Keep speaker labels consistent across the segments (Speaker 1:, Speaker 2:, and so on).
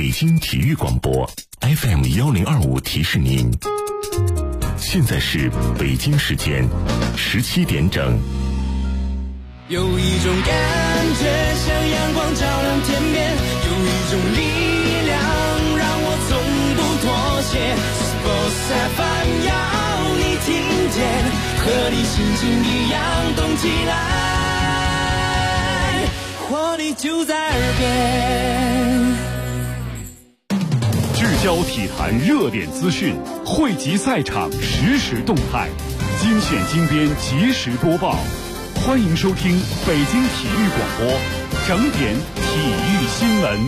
Speaker 1: 北京体育广播 FM1025提示您，现在是北京时间17点整。
Speaker 2: 有一种感觉像阳光照亮天边，有一种力量让我从不妥协。Sports FM 要你听见，和你心情一样动起来，活力就在耳边。
Speaker 3: 聚焦体坛热点资讯，汇集赛场实时动态，精选精编及时播报。欢迎收听北京体育广播整点体育新闻。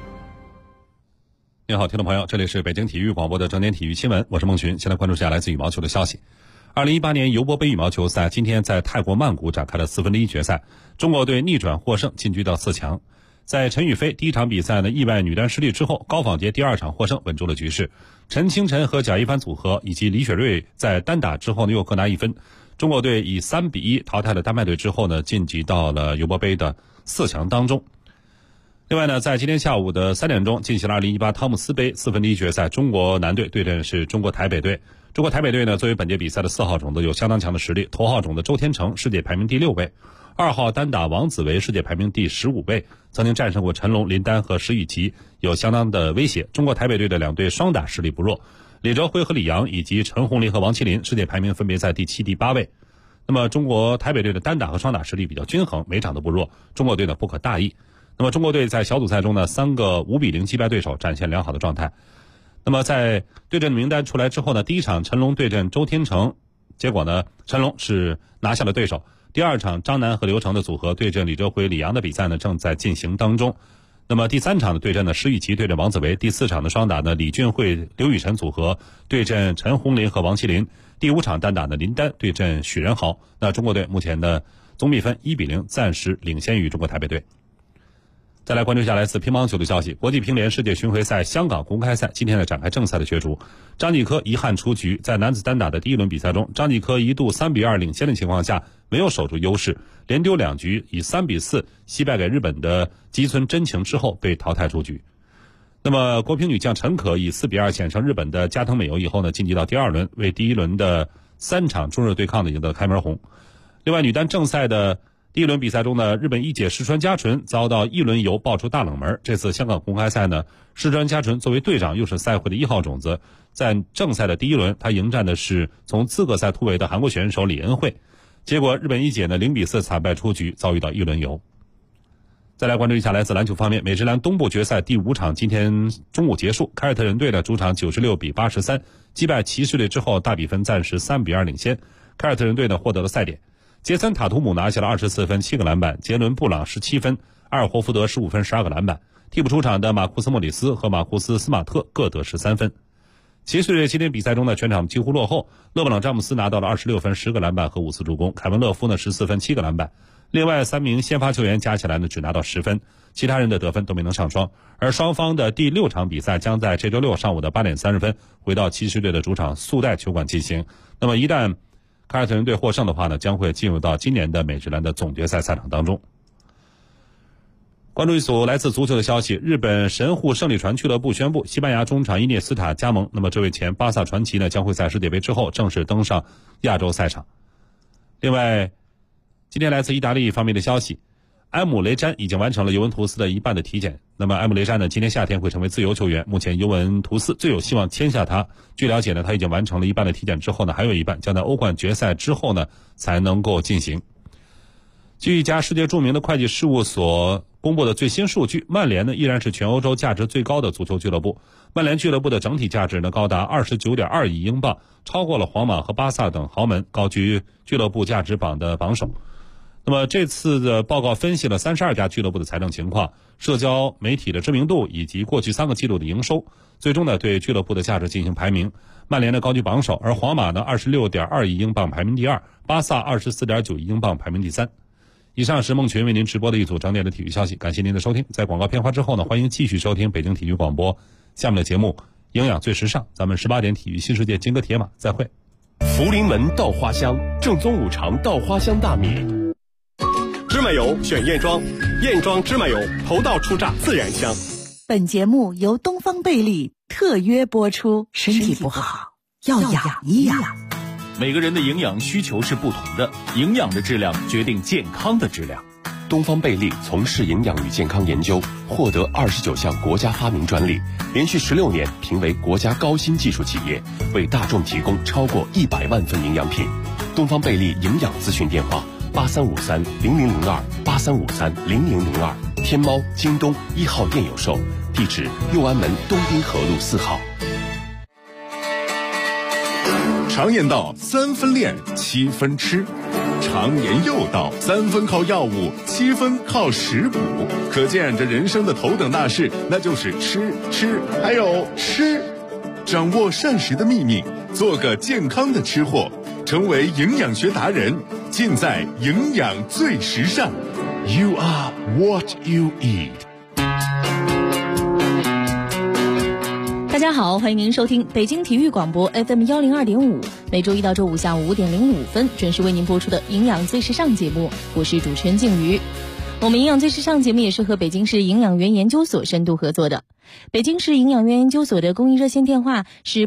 Speaker 4: 你好，听众朋友，这里是北京体育广播的整点体育新闻，我是孟群。现在关注下来自羽毛球的消息。2018年尤伯杯羽毛球赛今天在泰国曼谷展开了1/4决赛，中国队逆转获胜，晋级到4强。在陈雨菲第一场比赛呢意外女单失利之后，高仿洁第二场获胜，稳住了局势。陈清晨和贾一帆组合以及李雪芮在单打之后呢又各拿1分。中国队以3-1淘汰了丹麦队之后呢，晋级到了尤伯杯的4强当中。另外呢，在今天下午的3点钟进行了2018汤姆斯杯1/4决赛，中国男队对阵是中国台北队。中国台北队呢，作为本届比赛的4号种子，有相当强的实力。头号种子周天成世界排名第6位，2号单打王子维世界排名第15位，曾经战胜过陈龙、林丹和石宇奇，有相当的威胁。中国台北队的2队双打实力不弱，李哲辉和李阳以及陈红林和王麒麟世界排名分别在第7、第8位。那么中国台北队的单打和双打实力比较均衡，每场都不弱，中国队呢不可大意。那么中国队在小组赛中呢3个5-0击败对手，展现良好的状态。那么在对阵名单出来之后呢，第一场陈龙对阵周天成，结果呢陈龙是拿下了对手。第二场张楠和刘成的组合对阵李哲辉、李阳的比赛呢正在进行当中。那么第3场的对阵呢，石宇奇对阵王子维；第4场的双打呢，李俊慧、刘雨辰组合对阵陈红林和王麒麟；第5场单打的林丹对阵许仁豪。那中国队目前的总比分1-0，暂时领先于中国台北队。再来关注一下来自乒乓球的消息，国际乒联世界巡回赛香港公开赛今天呢展开正赛的角逐。张继科遗憾出局，在男子单打的第一轮比赛中，张继科一度3-2领先的情况下没有守住优势，连丢2局，以3-4惜败给日本的吉村真晴之后被淘汰出局。那么国乒女将陈可以4-2险胜日本的加藤美由以后呢，晋级到第2轮，为第一轮的3场中日对抗呢赢得开门红。另外女单正赛的第一轮比赛中呢，日本一姐石川佳纯遭到一轮游爆出大冷门。这次香港公开赛呢，石川佳纯作为队长又是赛会的1号种子，在正赛的第一轮，她迎战的是从资格赛突围的韩国选手李恩惠。结果日本一姐呢0-4惨败出局，遭遇到一轮游。再来关注一下来自篮球方面，美职篮东部决赛第5场今天中午结束，凯尔特人队的主场96-83击败骑士队之后，大比分暂时3-2领先。凯尔特人队呢获得了赛点。杰森·塔图姆拿下了24分7个篮板，杰伦·布朗17分，阿尔霍福德15分12个篮板。替补出场的马库斯·莫里斯和马库斯·斯马特各得13分。骑士队今天比赛中呢全场几乎落后，勒布朗·詹姆斯拿到了26分10个篮板和5次助攻，凯文·勒夫呢14分7个篮板。另外3名先发球员加起来呢只拿到10分，其他人的得分都没能上双。而双方的第6场比赛将在这周6上午的8点30分回到骑士队的主场速贷球馆进行。那么一旦凯尔特人队获胜的话呢，将会进入到今年的美职篮的总决赛赛场当中。关注一组来自足球的消息，日本神户胜利船俱乐部宣布，西班牙中场伊涅斯塔加盟。那么这位前巴萨传奇呢，将会在世界杯之后正式登上亚洲赛场。另外，今天来自意大利方面的消息，埃姆雷詹已经完成了尤文图斯的一半的体检。那么埃姆雷詹呢，今年夏天会成为自由球员，目前尤文图斯最有希望签下他。据了解呢，他已经完成了一半的体检之后呢，还有一半将在欧冠决赛之后呢才能够进行。据一家世界著名的会计事务所公布的最新数据，曼联呢依然是全欧洲价值最高的足球俱乐部。曼联俱乐部的整体价值呢高达29.2亿英镑，超过了皇马和巴萨等豪门，高居俱乐部价值榜的榜首。那么这次的报告分析了32家俱乐部的财政情况、社交媒体的知名度以及过去3个季度的营收，最终呢对俱乐部的价值进行排名。曼联呢高居榜首，而皇马呢26.2亿英镑排名第2，巴萨24.9亿英镑排名第3。以上是孟群为您直播的一组整点的体育消息，感谢您的收听。在广告片花之后呢，欢迎继续收听北京体育广播下面的节目营养最时尚，咱们18点体育新世界金戈铁马再会。
Speaker 5: 福临门稻花香，正宗五常稻花香大米。芝麻油选燕庄，燕庄芝麻油头道出榨自然香。
Speaker 6: 本节目由东方贝利特约播出，身体不好要养一养。
Speaker 3: 每个人的营养需求是不同的，营养的质量决定健康的质量。
Speaker 5: 东方贝利从事营养与健康研究，获得29项国家发明专利，连续16年评为国家高新技术企业，为大众提供超过100万份营养品。东方贝利营养咨询电话8353-0002，8353-0002，天猫、京东1号店有售，地址六安门东滨河路4号。
Speaker 1: 常言道3分练7分吃，常言又道3分靠药物7分靠食补，可见这人生的头等大事那就是吃还有吃。掌握膳食的秘密，做个健康的吃货，成为营养学达人，尽在营养最时尚。 You are what you eat。
Speaker 7: 大家好，欢迎您收听北京体育广播 FM 102.5，每周一到周五下午5点05分准时为您播出的营养最时尚节目，我是主持人静瑜。我们营养最时尚节目也是和北京市营养园研究所深度合作的。北京市营养园研究所的公益热线电话是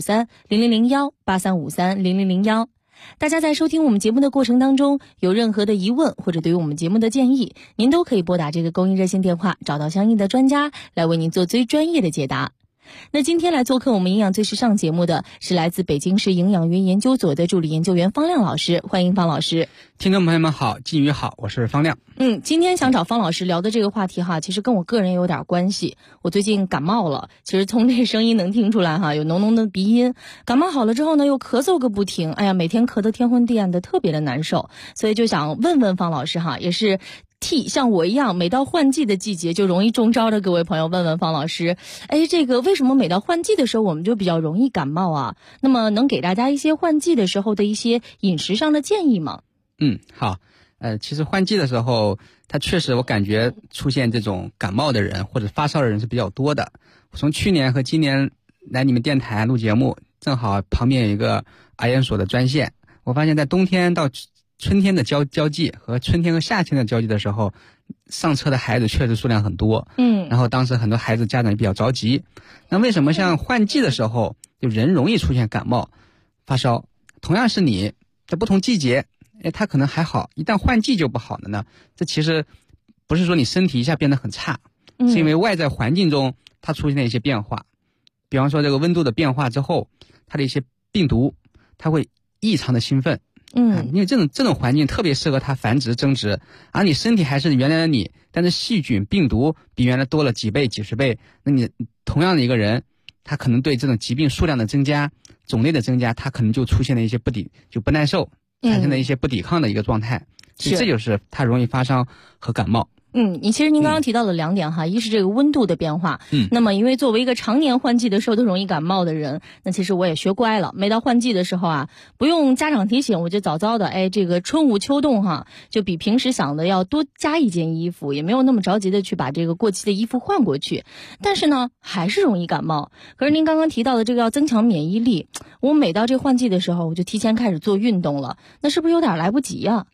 Speaker 7: 8353-0001 8353-0001。大家在收听我们节目的过程当中，有任何的疑问或者对于我们节目的建议，您都可以拨打这个公益热线电话，找到相应的专家来为您做最专业的解答。那今天来做客我们营养最时尚节目的是来自北京市营养园研究所的助理研究员方亮老师，欢迎方老师。
Speaker 8: 听众朋友们好，静瑜好，我是方亮。
Speaker 7: 今天想找方老师聊的这个话题哈，其实跟我个人有点关系。我最近感冒了，其实从这声音能听出来哈，有浓浓的鼻音。感冒好了之后呢，又咳嗽个不停，哎呀，每天咳得天昏地暗的，特别的难受。所以就想问问方老师哈，也是替像我一样每到换季的季节就容易中招的各位朋友问问方老师，这个为什么每到换季的时候我们就比较容易感冒啊？那么能给大家一些换季的时候的一些饮食上的建议吗？
Speaker 8: 好，其实换季的时候，它确实我感觉出现这种感冒的人或者发烧的人是比较多的。我从去年和今年来你们电台录节目，正好旁边有一个癌研所的专线，我发现在冬天到春天的交际和春天和夏天的交际的时候，上车的孩子确实数量很多。然后当时很多孩子家长也比较着急。那为什么像换季的时候，就人容易出现感冒、发烧？同样是你在不同季节，它可能还好，一旦换季就不好了呢？这其实不是说你身体一下变得很差，是因为外在环境中它出现了一些变化。比方说这个温度的变化之后，它的一些病毒它会异常的兴奋。因为这种环境特别适合它繁殖增殖，而你身体还是原来的你，但是细菌病毒比原来多了几倍几十倍，那你同样的一个人，他可能对这种疾病数量的增加、种类的增加，他可能就出现了一些不耐受，产生了一些不抵抗的一个状态，所以这就是他容易发烧和感冒。
Speaker 7: 其实您刚刚提到了2点哈，一是这个温度的变化。那么因为作为一个常年换季的时候都容易感冒的人，那其实我也学乖了，每到换季的时候啊，不用家长提醒，我就早早的这个春捂秋冻哈，就比平时想的要多加一件衣服，也没有那么着急的去把这个过期的衣服换过去。但是呢，还是容易感冒。可是您刚刚提到的这个要增强免疫力，我每到这换季的时候，我就提前开始做运动了，那是不是有点来不及呀？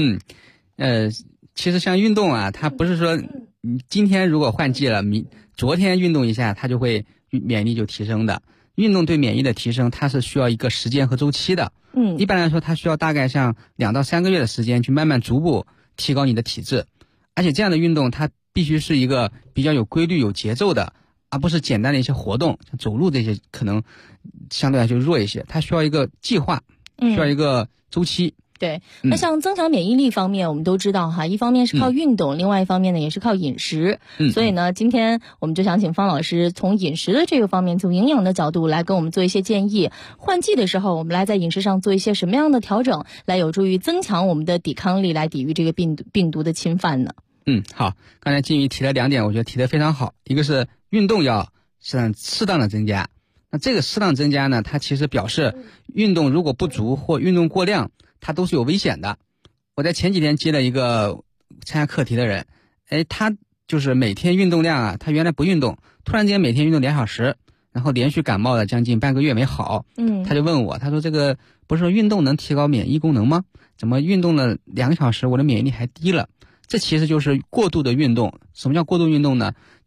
Speaker 8: 其实像运动啊，它不是说你今天如果换季了，昨天运动一下，它就会免疫力就提升的。运动对免疫的提升，它是需要一个时间和周期的。一般来说，它需要大概像2到3个月的时间去慢慢逐步提高你的体质。而且这样的运动，它必须是一个比较有规律、有节奏的，而不是简单的一些活动，像走路这些可能相对来说弱一些。它需要一个计划，需要一个周期。
Speaker 7: 对，那像增强免疫力方面，我们都知道哈，一方面是靠运动，另外一方面呢也是靠饮食。所以呢，今天我们就想请方老师从饮食的这个方面，从营养的角度来跟我们做一些建议。换季的时候，我们来在饮食上做一些什么样的调整，来有助于增强我们的抵抗力，来抵御这个病毒的侵犯呢？
Speaker 8: 好，刚才金鱼提了2点，我觉得提得非常好。一个是运动要适当的增加，那这个适当增加呢，它其实表示运动如果不足或运动过量，它都是有危险的。我在前几天接了一个参加课题的人，他就是每天运动量啊，他原来不运动，突然间每天运动2小时，然后连续感冒了将近半个月没好。他就问我，他说这个不是说运动能提高免疫功能吗？怎么运动了2个小时，我的免疫力还低了？这其实就是过度的运动。什么叫过度运动呢？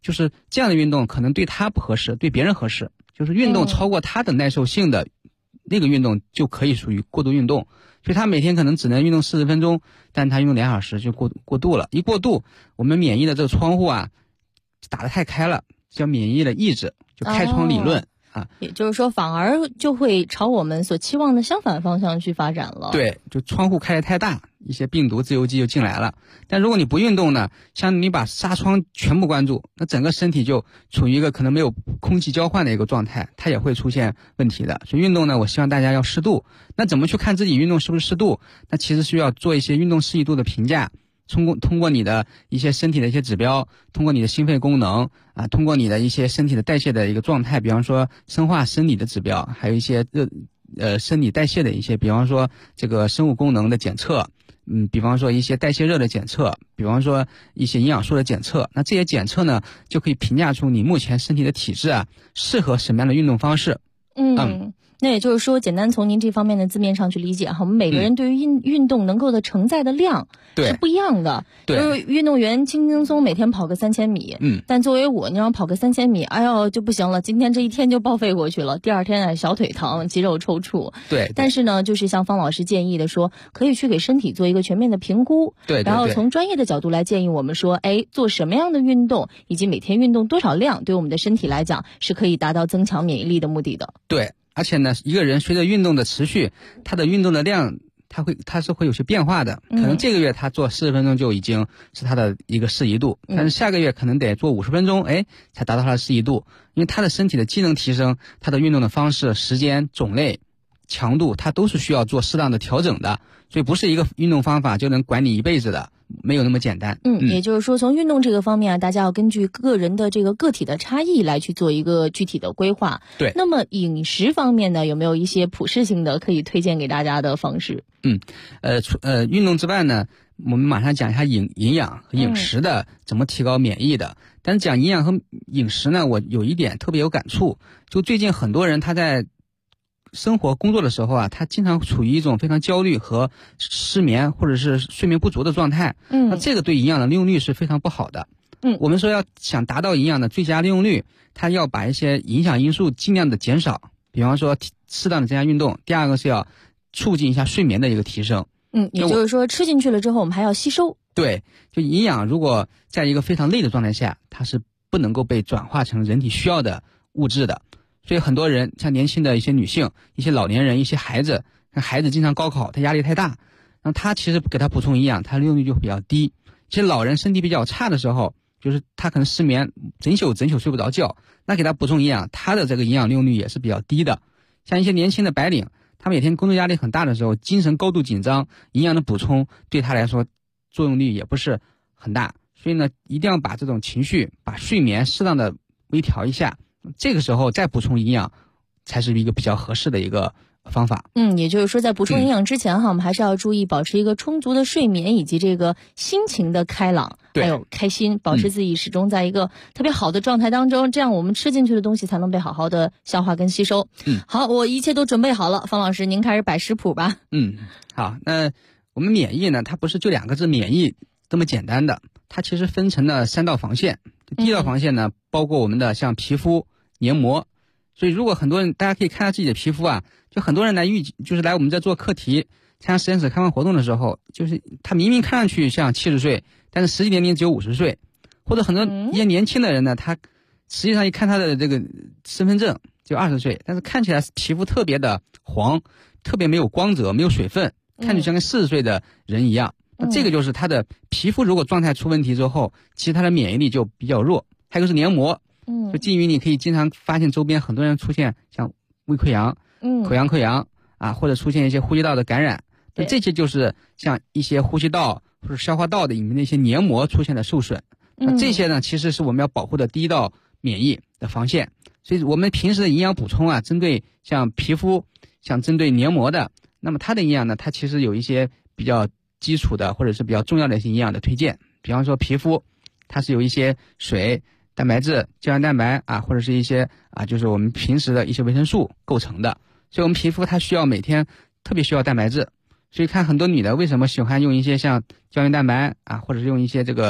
Speaker 8: 就是这样的运动可能对他不合适，对别人合适，就是运动超过他的耐受性的那个运动就可以属于过度运动。所以他每天可能只能运动40分钟，但他运动2小时就过度了。一过度，我们免疫的这个窗户啊打得太开了，叫免疫的抑制，就开窗理论。
Speaker 7: 也就是说反而就会朝我们所期望的相反方向去发展了。
Speaker 8: 对，就窗户开得太大，一些病毒自由基就进来了。但如果你不运动呢，像你把纱窗全部关住，那整个身体就处于一个可能没有空气交换的一个状态，它也会出现问题的。所以运动呢，我希望大家要适度。那怎么去看自己运动是不是适度？那其实需要做一些运动适宜度的评价，通过你的一些身体的一些指标，通过你的心肺功能啊，通过你的一些身体的代谢的一个状态，比方说生化生理的指标，还有一些生理代谢的一些，比方说这个生物功能的检测，比方说一些代谢热的检测，比方说一些营养素的检测。那这些检测呢，就可以评价出你目前身体的体质啊，适合什么样的运动方式。
Speaker 7: 那也就是说，简单从您这方面的字面上去理解哈，我们每个人对于运动能够的承载的量是不一样的。
Speaker 8: 对，
Speaker 7: 就是运动员轻轻松每天跑个3000米，但作为我，你让我跑个3000米，哎呦就不行了，今天这一天就报废过去了，第二天小腿疼，肌肉抽搐。
Speaker 8: 对，
Speaker 7: 但是呢，就是像方老师建议的说，可以去给身体做一个全面的评估，
Speaker 8: 对，
Speaker 7: 然后从专业的角度来建议我们说，做什么样的运动，以及每天运动多少量，对我们的身体来讲是可以达到增强免疫力的目的的。
Speaker 8: 对。而且呢，一个人随着运动的持续，他的运动的量，他是会有些变化的。可能这个月他做40分钟就已经是他的一个适宜度，但是下个月可能得做50分钟，才达到他的适宜度。因为他的身体的机能提升，他的运动的方式、时间、种类、强度，他都是需要做适当的调整的。所以不是一个运动方法就能管你一辈子的，没有那么简单。
Speaker 7: 也就是说，从运动这个方面啊，大家要根据个人的这个个体的差异来去做一个具体的规划。
Speaker 8: 对。
Speaker 7: 那么饮食方面呢，有没有一些普适性的可以推荐给大家的方式？
Speaker 8: 运动之外呢，我们马上讲一下营养和饮食的怎么提高免疫的。但是讲营养和饮食呢，我有一点特别有感触，就最近很多人他在生活工作的时候啊，他经常处于一种非常焦虑和失眠或者是睡眠不足的状态。那这个对营养的利用率是非常不好的。我们说要想达到营养的最佳利用率，他要把一些影响因素尽量的减少，比方说适当的增加运动。第二个是要促进一下睡眠的一个提升。
Speaker 7: 也就是说吃进去了之后我们还要吸收。
Speaker 8: 对，就营养如果在一个非常累的状态下，它是不能够被转化成人体需要的物质的。所以很多人像年轻的一些女性、一些老年人、一些孩子经常高考，他压力太大，那他其实给他补充营养，他利用率就比较低。其实老人身体比较差的时候，就是他可能失眠，整宿睡不着觉，那给他补充营养，他的这个营养利用率也是比较低的。像一些年轻的白领，他每天工作压力很大的时候，精神高度紧张，营养的补充对他来说作用力也不是很大。所以呢，一定要把这种情绪、把睡眠适当的微调一下。这个时候再补充营养才是一个比较合适的一个方法。
Speaker 7: 也就是说在补充营养之前我们还是要注意保持一个充足的睡眠，以及这个心情的开朗还有开心，保持自己始终在一个特别好的状态当中，这样我们吃进去的东西才能被好好的消化跟吸收。好，我一切都准备好了，方老师您开始摆食谱吧。
Speaker 8: 好，那我们免疫呢，它不是就2个字免疫这么简单的，它其实分成了3道防线。第一道防线呢，包括我们的像皮肤、黏膜。所以如果很多人，大家可以看到自己的皮肤啊，就很多人来我们这做课题、参加实验室开放活动的时候，就是他明明看上去像70岁，但是实际年龄只有50岁，或者很多一些年轻的人呢，他实际上一看他的这个身份证就20岁，但是看起来皮肤特别的黄，特别没有光泽，没有水分，看起来像跟40岁的人一样。那这个就是他的皮肤如果状态出问题之后，其实他的免疫力就比较弱。还有一个是黏膜。就基于你可以经常发现周边很多人出现像胃溃疡、口腔溃疡啊，或者出现一些呼吸道的感染，那这些就是像一些呼吸道或者消化道的里面的一些黏膜出现了受损。那这些呢，其实是我们要保护的第一道免疫的防线。所以我们平时的营养补充啊，针对像皮肤、像针对黏膜的，那么它的营养呢，它其实有一些比较基础的或者是比较重要的一些营养的推荐。比方说皮肤，它是有一些水、蛋白质、胶原蛋白啊，或者是一些就是我们平时的一些维生素构成的。所以我们皮肤它需要每天特别需要蛋白质。所以看很多女的为什么喜欢用一些像胶原蛋白啊，或者是用一些这个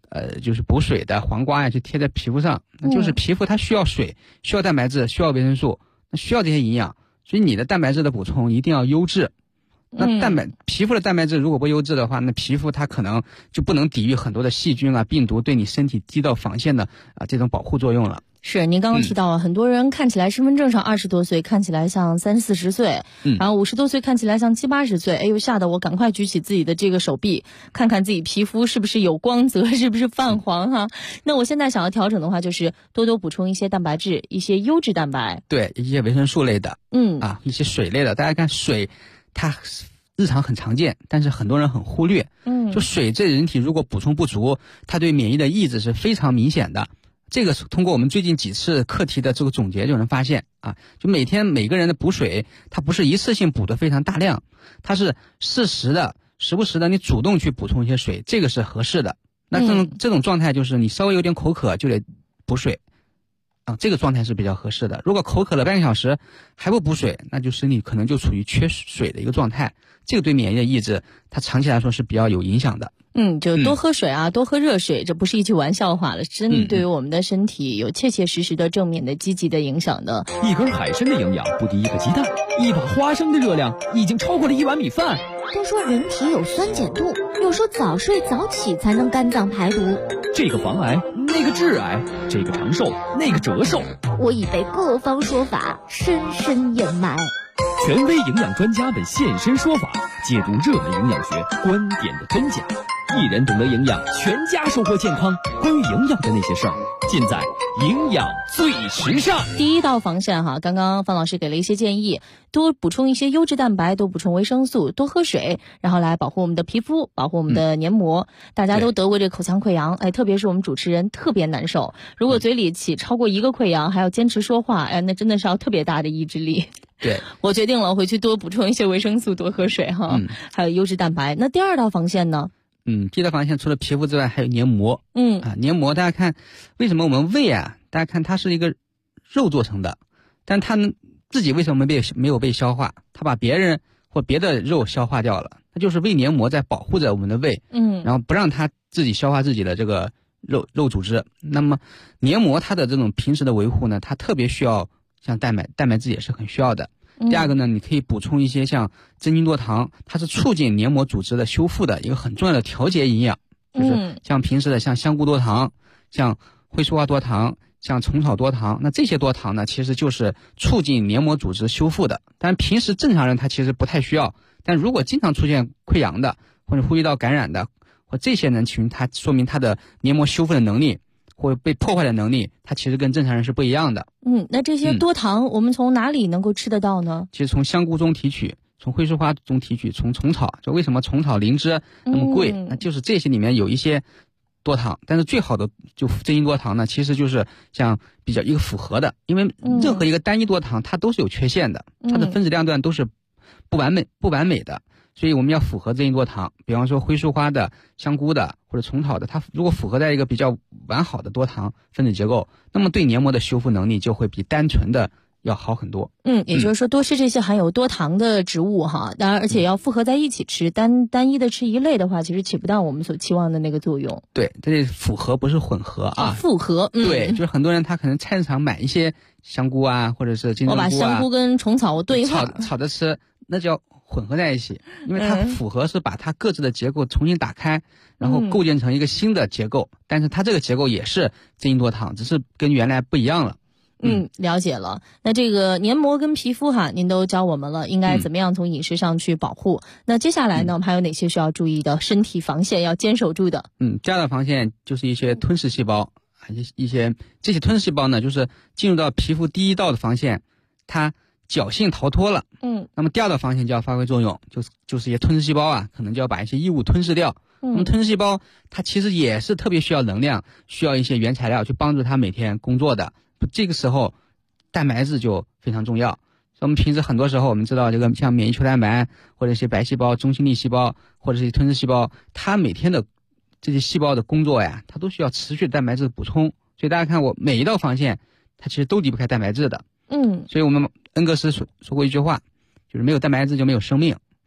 Speaker 8: 就是补水的黄瓜呀，就贴在皮肤上，那就是皮肤它需要水，需要蛋白质，需要维生素，那需要这些营养，所以你的蛋白质的补充一定要优质。那皮肤的蛋白质如果不优质的话，那皮肤它可能就不能抵御很多的细菌啊、病毒对你身体击到防线的这种保护作用了。
Speaker 7: 是，您刚刚提到很多人看起来身份证上20多岁，看起来像30、40岁，然后50多岁看起来像70、80岁，哎呦，吓得我赶快举起自己的这个手臂，看看自己皮肤是不是有光泽，是不是泛黄哈。那我现在想要调整的话，就是多多补充一些蛋白质，一些优质蛋白，
Speaker 8: 对，一些维生素类的，一些水类的。大家看水，它日常很常见，但是很多人很忽略。就水这人体如果补充不足，它对免疫的抑制是非常明显的。这个通过我们最近几次课题的这个总结就能发现就每天每个人的补水，它不是一次性补的非常大量，它是适时的、时不时的你主动去补充一些水，这个是合适的。那这种状态就是你稍微有点口渴就得补水这个状态是比较合适的。如果口渴了半个小时还不补水，那就身体可能就处于缺水的一个状态，这个对免疫的抑制它长期来说是比较有影响的。
Speaker 7: 就多喝水多喝热水，这不是一句玩笑话了，真的对于我们的身体有切切实实的正面的积极的影响的。
Speaker 9: 一根海参的营养不敌一个鸡蛋，一把花生的热量已经超过了1碗米饭。
Speaker 10: 都说人体有酸碱度，又说早睡早起才能肝脏排毒，
Speaker 9: 这个防癌，那个致癌，这个长寿，那个折寿，
Speaker 10: 我已被各方说法深深掩埋。
Speaker 9: 权威营养专家们现身说法，解读热门营养学观点的真假。一人懂得营养，全家收获健康。关于营养的那些事儿，尽在营养最时尚。
Speaker 7: 第一道防线刚刚方老师给了一些建议，多补充一些优质蛋白，多补充维生素，多喝水，然后来保护我们的皮肤，保护我们的黏膜。大家都得过这口腔溃疡，特别是我们主持人特别难受，如果嘴里起超过1个溃疡，还要坚持说话，那真的是要特别大的意志力。
Speaker 8: 对，
Speaker 7: 我决定了回去多补充一些维生素，多喝水还有优质蛋白。那第二道防线呢？
Speaker 8: 第一道防线除了皮肤之外还有黏膜。黏膜大家看，为什么我们胃大家看它是一个肉做成的，但它自己为什么没有被消化？它把别人或别的肉消化掉了，它就是胃黏膜在保护着我们的胃，然后不让它自己消化自己的这个肉组织。那么黏膜它的这种平时的维护呢，它特别需要像蛋白质也是很需要的。第二个呢，你可以补充一些像真菌多糖，它是促进黏膜组织的修复的一个很重要的调节营养。就是像平时的像香菇多糖、像灰树花多糖、像虫草多糖，那这些多糖呢，其实就是促进黏膜组织修复的。但平时正常人他其实不太需要，但如果经常出现溃疡的或者呼吸道感染的或这些人群，它说明他的黏膜修复的能力或被破坏的能力，它其实跟正常人是不一样的。
Speaker 7: 那这些多糖我们从哪里能够吃得到呢？
Speaker 8: 其实从香菇中提取，从灰树花中提取，从虫草。就为什么虫草灵芝那么贵，那就是这些里面有一些多糖。但是最好的就真菌多糖呢，其实就是像比较一个复合的，因为任何一个单一多糖它都是有缺陷的，它的分子量段都是不完美的。所以我们要符合真菌多糖，比方说灰树花的、香菇的或者虫草的，它如果符合在一个比较完好的多糖分子结构，那么对黏膜的修复能力就会比单纯的要好很多。
Speaker 7: 也就是说多吃这些含有多糖的植物当然而且要复合在一起吃，单一的吃一类的话，其实起不到我们所期望的那个作用。
Speaker 8: 对，这是复合不是混合
Speaker 7: 复合。
Speaker 8: 对，就是很多人他可能菜市场买一些香菇或者是金针菇
Speaker 7: 我把香菇跟虫草我炖一块
Speaker 8: 炒着吃，那叫混合在一起，因为它复合是把它各自的结构重新打开，然后构建成一个新的结构，但是它这个结构也是真菌多糖，只是跟原来不一样了。
Speaker 7: 了解了。那这个黏膜跟皮肤您都教我们了，应该怎么样从饮食上去保护。那接下来呢，我们还有哪些需要注意的身体防线要坚守住的？
Speaker 8: 第二道防线就是一些吞噬细胞，一些这些吞噬细胞呢，就是进入到皮肤第一道的防线，它侥幸逃脱了。那么第二道防线就要发挥作用，就是一些吞噬细胞可能就要把一些异物吞噬掉。那么吞噬细胞它其实也是特别需要能量，需要一些原材料去帮助它每天工作的。这个时候蛋白质就非常重要。我们平时很多时候我们知道这个像免疫球蛋白或者一些白细胞、中性粒细胞或者是吞噬细胞，它每天的这些细胞的工作它都需要持续的蛋白质的补充。所以大家看我每一道防线它其实都离不开蛋白质的。所以我们恩格斯说过一句话，就是没有蛋白质就没有生命。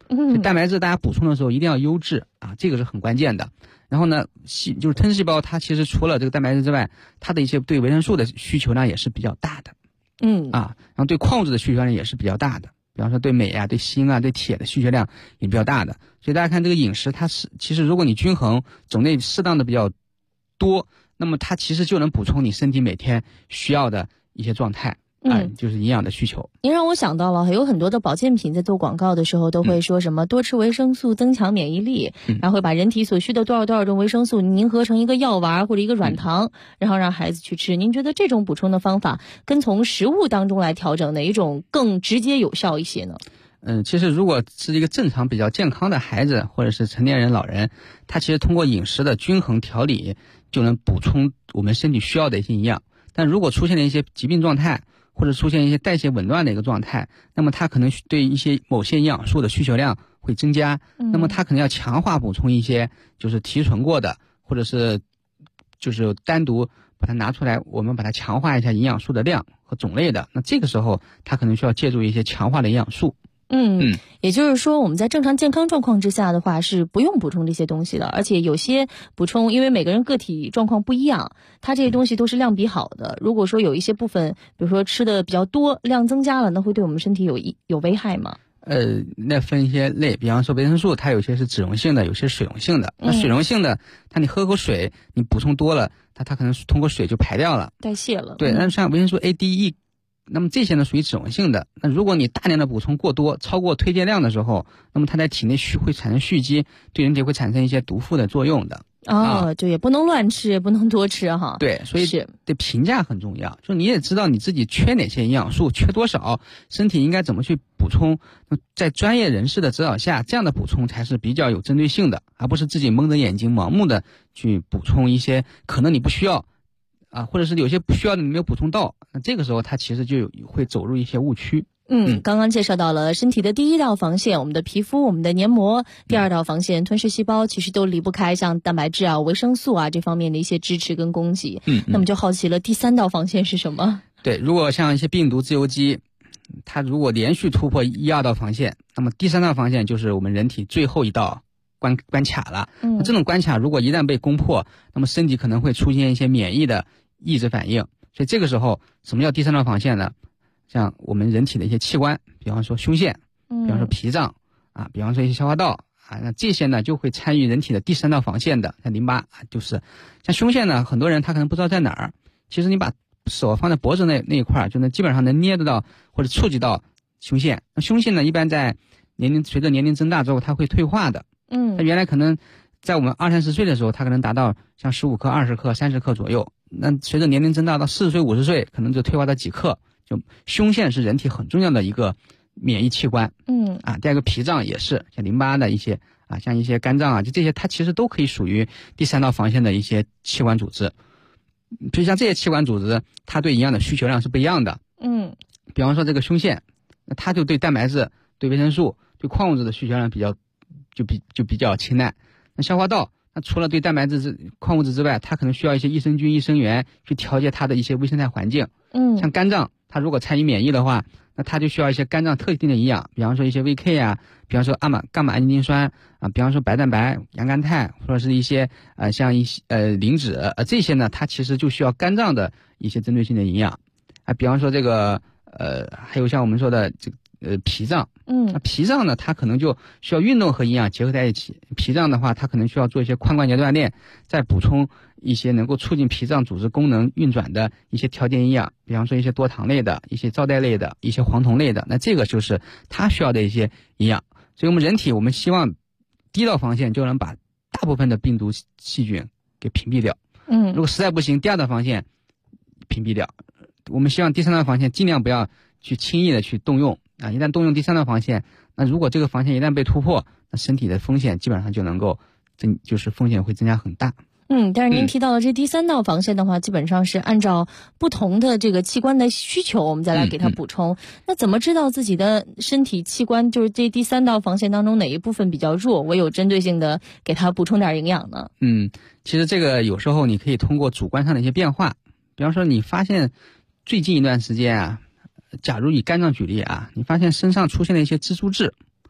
Speaker 8: 所以蛋白质大家补充的时候一定要优质啊，这个是很关键的。然后呢，就是吞噬细胞它其实除了这个蛋白质之外，它的一些对维生素的需求量也是比较大的。然后对矿物质的需求量也是比较大的。比方说对镁啊、对锌啊、对铁的需求量也比较大的，所以大家看这个饮食，它是其实如果你均衡，种类适当的比较多，那么它其实就能补充你身体每天需要的一些状态就是营养的需求。
Speaker 7: 您让我想到了，有很多的保健品在做广告的时候都会说什么多吃维生素增强免疫力，然后会把人体所需的多少种维生素凝合成一个药丸或者一个软糖，然后让孩子去吃。您觉得这种补充的方法跟从食物当中来调整哪一种更直接有效一些呢？
Speaker 8: 其实如果是一个正常比较健康的孩子或者是成年人老人，他其实通过饮食的均衡调理就能补充我们身体需要的一些营养。但如果出现了一些疾病状态或者出现一些代谢紊乱的一个状态，那么它可能对一些某些营养素的需求量会增加，那么它可能要强化补充一些就是提纯过的，或者是就是单独把它拿出来，我们把它强化一下营养素的量和种类的，那这个时候它可能需要借助一些强化的营养素。
Speaker 7: 也就是说我们在正常健康状况之下的话是不用补充这些东西的，而且有些补充因为每个人个体状况不一样，它这些东西都是量比好的，如果说有一些部分比如说吃的比较多，量增加了，那会对我们身体有危害吗？
Speaker 8: 那分一些类，比方说维生素它有些是脂溶性的，有些是水溶性的。那水溶性的它你喝口水你补充多了，它可能通过水就排掉了，
Speaker 7: 代谢了。
Speaker 8: 对，那像维生素 A、D、E，那么这些呢属于脂溶性的，那如果你大量的补充过多，超过推荐量的时候，那么它在体内会产生蓄积，对人体会产生一些毒副的作用的。
Speaker 7: 就也不能乱吃，也不能多吃哈。
Speaker 8: 对，所以对评价很重要，就你也知道你自己缺哪些营养素，缺多少，身体应该怎么去补充，在专业人士的指导下，这样的补充才是比较有针对性的，而不是自己蒙着眼睛盲目的去补充一些可能你不需要或者是有些不需要的你没有补充到，那这个时候它其实就会走入一些误区。
Speaker 7: 刚刚介绍到了身体的第一道防线，我们的皮肤、我们的黏膜；第二道防线，吞噬细胞，其实都离不开像蛋白质啊、维生素啊这方面的一些支持跟供给。那么就好奇了，第三道防线是什么？
Speaker 8: 对，如果像一些病毒自由基，它如果连续突破1、2道防线，那么第三道防线就是我们人体最后一道关卡了。那这种关卡如果一旦被攻破，那么身体可能会出现一些免疫的抑制反应。所以这个时候，什么叫第三道防线呢？像我们人体的一些器官，比方说胸腺，比方说脾脏比方说一些消化道那这些呢就会参与人体的第三道防线的，像淋巴就是像胸腺呢，很多人他可能不知道在哪儿，其实你把手放在脖子那一块，就能基本上能捏得到或者触及到胸腺。那胸腺呢，一般在随着年龄增大之后，它会退化的。它原来可能在我们20、30岁的时候，它可能达到像15克、20克、30克左右。那随着年龄增大到40岁、50岁，可能就退化到几克。就胸腺是人体很重要的一个免疫器官。第二个脾脏也是，像淋巴的一些像一些肝脏就这些，它其实都可以属于第三道防线的一些器官组织。就像这些器官组织，它对营养的需求量是不一样的。比方说这个胸腺，它就对蛋白质、对维生素、对矿物质的需求量比较清淡。那消化道，那除了对蛋白质、矿物质之外，它可能需要一些益生菌、益生元去调节它的一些微生态环境。像肝脏，它如果参与免疫的话，那它就需要一些肝脏特定的营养，比方说一些 VK 比方说伽马氨基丁酸比方说白蛋白、洋甘肽，或者是一些像一些磷脂这些呢，它其实就需要肝脏的一些针对性的营养比方说这个还有像我们说的这个脾脏。那脾脏呢，它可能就需要运动和营养结合在一起。脾脏的话，它可能需要做一些髋关节锻炼，再补充一些能够促进脾脏组织功能运转的一些调节营养，比方说一些多糖类的、一些皂苷类的、一些黄酮类的。那这个就是它需要的一些营养。所以我们人体，我们希望第一道防线就能把大部分的病毒细菌给屏蔽掉。如果实在不行，第二道防线屏蔽掉。我们希望第三道防线尽量不要去轻易的去动用一旦动用第三道防线，那如果这个防线一旦被突破，那身体的风险基本上就能够就是风险会增加很大。
Speaker 7: 但是您提到的这第三道防线的话，基本上是按照不同的这个器官的需求，我们再来给它补充。那怎么知道自己的身体器官就是这第三道防线当中哪一部分比较弱，我有针对性的给它补充点营养呢？
Speaker 8: 其实这个有时候你可以通过主观上的一些变化，比方说你发现最近一段时间假如以肝脏举例你发现身上出现了一些蜘蛛痣，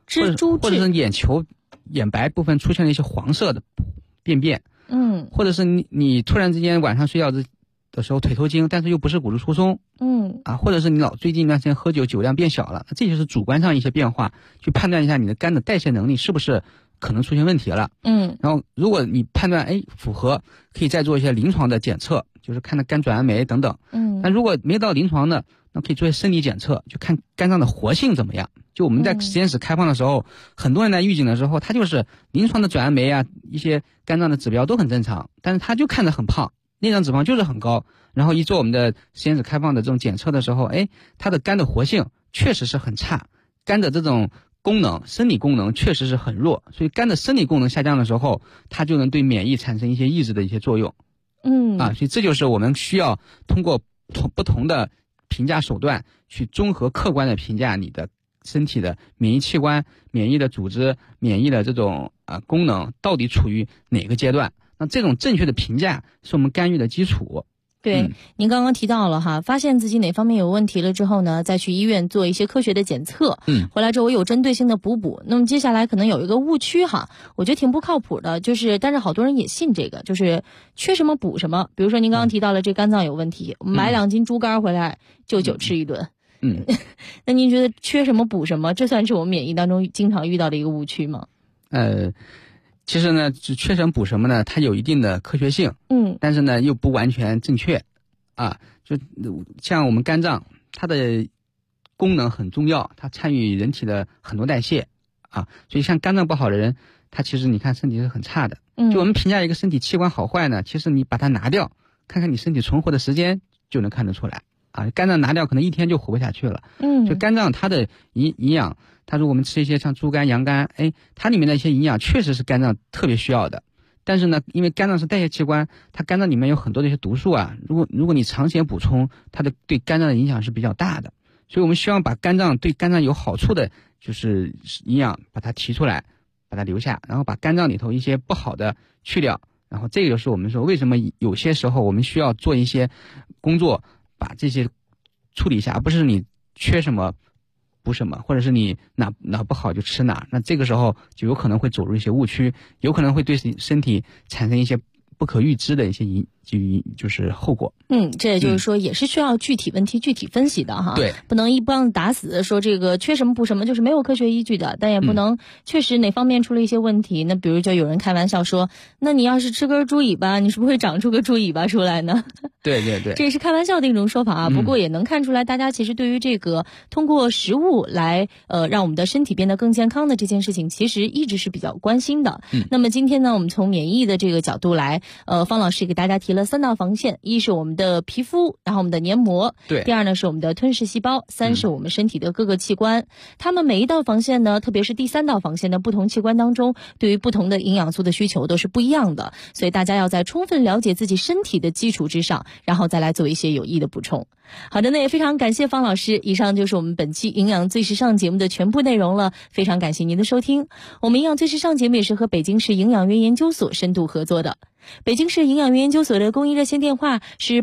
Speaker 7: 蜘蛛
Speaker 8: 或者是眼球眼白部分出现了一些黄色的便，或者是你突然之间晚上睡觉的时候腿抽筋，但是又不是骨质疏松，或者是你最近一段时间喝酒，酒量变小了，这就是主观上一些变化，去判断一下你的肝的代谢能力是不是可能出现问题了。然后如果你判断符合，可以再做一些临床的检测，就是看肝转氨酶等等。但如果没到临床的，那可以做一些生理检测，就看肝脏的活性怎么样。就我们在实验室开放的时候，很多人来预警的时候，他就是临床的转氨酶啊，一些肝脏的指标都很正常，但是他就看着很胖，内脏脂肪就是很高。然后一做我们的实验室开放的这种检测的时候，他的肝的活性确实是很差，肝的这种功能生理功能确实是很弱，所以肝的生理功能下降的时候，它就能对免疫产生一些抑制的一些作用。所以这就是我们需要通过不同的评价手段去综合客观的评价你的身体的免疫器官、免疫的组织、免疫的这种功能到底处于哪个阶段。那这种正确的评价是我们干预的基础。
Speaker 7: 对，您刚刚提到了哈，发现自己哪方面有问题了之后呢，再去医院做一些科学的检测，回来之后我有针对性的补。那么接下来可能有一个误区哈，我觉得挺不靠谱的，但是好多人也信这个，就是缺什么补什么。比如说您刚刚提到了这肝脏有问题，买2斤猪肝回来就酒吃一顿。那您觉得缺什么补什么，这算是我们免疫当中经常遇到的一个误区吗？
Speaker 8: 其实呢，缺什么补什么呢，它有一定的科学性，但是呢又不完全正确就像我们肝脏，它的功能很重要，它参与人体的很多代谢所以像肝脏不好的人，他其实你看身体是很差的。就我们评价一个身体器官好坏呢，其实你把它拿掉，看看你身体存活的时间就能看得出来肝脏拿掉可能1天就活不下去了。就肝脏它的营养，它如果我们吃一些像猪肝、羊肝，它里面的一些营养确实是肝脏特别需要的。但是呢，因为肝脏是代谢器官，它肝脏里面有很多的一些毒素如果你长时间补充，它的对肝脏的影响是比较大的。所以我们希望把对肝脏有好处的就是营养把它提出来，把它留下，然后把肝脏里头一些不好的去掉。然后这个就是我们说为什么有些时候我们需要做一些工作，把这些处理一下，而不是你缺什么补什么，或者是你哪不好就吃哪，那这个时候就有可能会走入一些误区，有可能会对身体产生一些不可预知的一些就是后果。
Speaker 7: 这也就是说也是需要具体问题具体分析的哈。
Speaker 8: 对，
Speaker 7: 不能一棒子打死说这个缺什么补什么，就是没有科学依据的。但也不能确实哪方面出了一些问题，那比如就有人开玩笑说，那你要是吃根猪尾巴，你是不是会长出个猪尾巴出来呢？
Speaker 8: 对对对，
Speaker 7: 这也是开玩笑的一种说法不过也能看出来大家其实对于这个通过食物来让我们的身体变得更健康的这件事情其实一直是比较关心的。那么今天呢，我们从免疫的这个角度来方老师给大家提了3道防线，一是我们的皮肤，然后我们的黏膜，
Speaker 8: 对，
Speaker 7: 第二呢是我们的吞噬细胞，3是我们身体的各个器官。它们每一道防线呢，特别是第3道防线的不同器官当中，对于不同的营养素的需求都是不一样的，所以大家要在充分了解自己身体的基础之上，然后再来做一些有益的补充。好的，那也非常感谢方老师，以上就是我们本期营养最时尚节目的全部内容了，非常感谢您的收听。我们营养最时尚节目也是和北京市营养院研究所深度合作的。北京市营养院研究所的公益热线电话是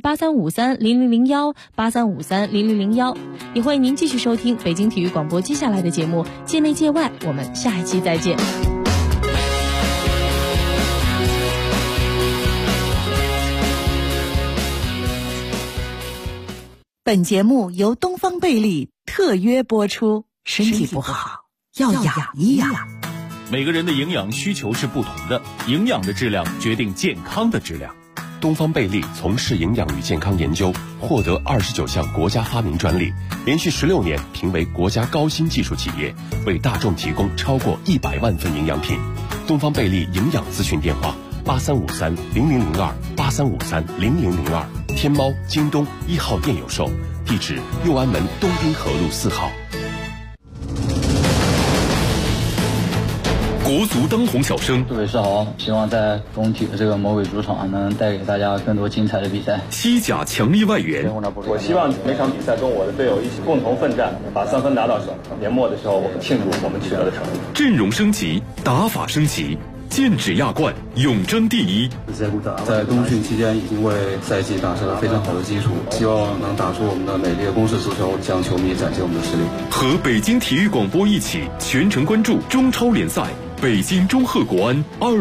Speaker 7: 83530001 83530001，也欢迎您继续收听北京体育广播接下来的节目界内界外，我们下一期再见。
Speaker 6: 本节目由东方贝利特约播出，身体不好要养一养。
Speaker 3: 每个人的营养需求是不同的，营养的质量决定健康的质量。
Speaker 5: 东方贝利从事营养与健康研究，获得29项国家发明专利，连续16年评为国家高新技术企业，为大众提供超过100万份营养品。东方贝利营养咨询电话83530002 83530002，天猫、京东1号店有售，地址右安门东滨河路4号。
Speaker 3: 国足当红小生，
Speaker 11: 各位是好，希望在工体的这个魔鬼主场能带给大家更多精彩的比赛。
Speaker 3: 西甲强力外援，
Speaker 12: 我希望每场比赛跟我的队友一起共同奋战，把3分拿到手。年末的时候，我们庆祝我们取得的成绩。
Speaker 3: 阵容升级，打法升级，
Speaker 13: 剑指亚冠，永争第一。
Speaker 14: 在冬训期间已经为赛季打下了非常好的基础，希望能打出我们的美丽的攻势足球，向球迷展现我们的实力。
Speaker 13: 和北京体育广播一起全程关注中超联赛，北京中赫国安2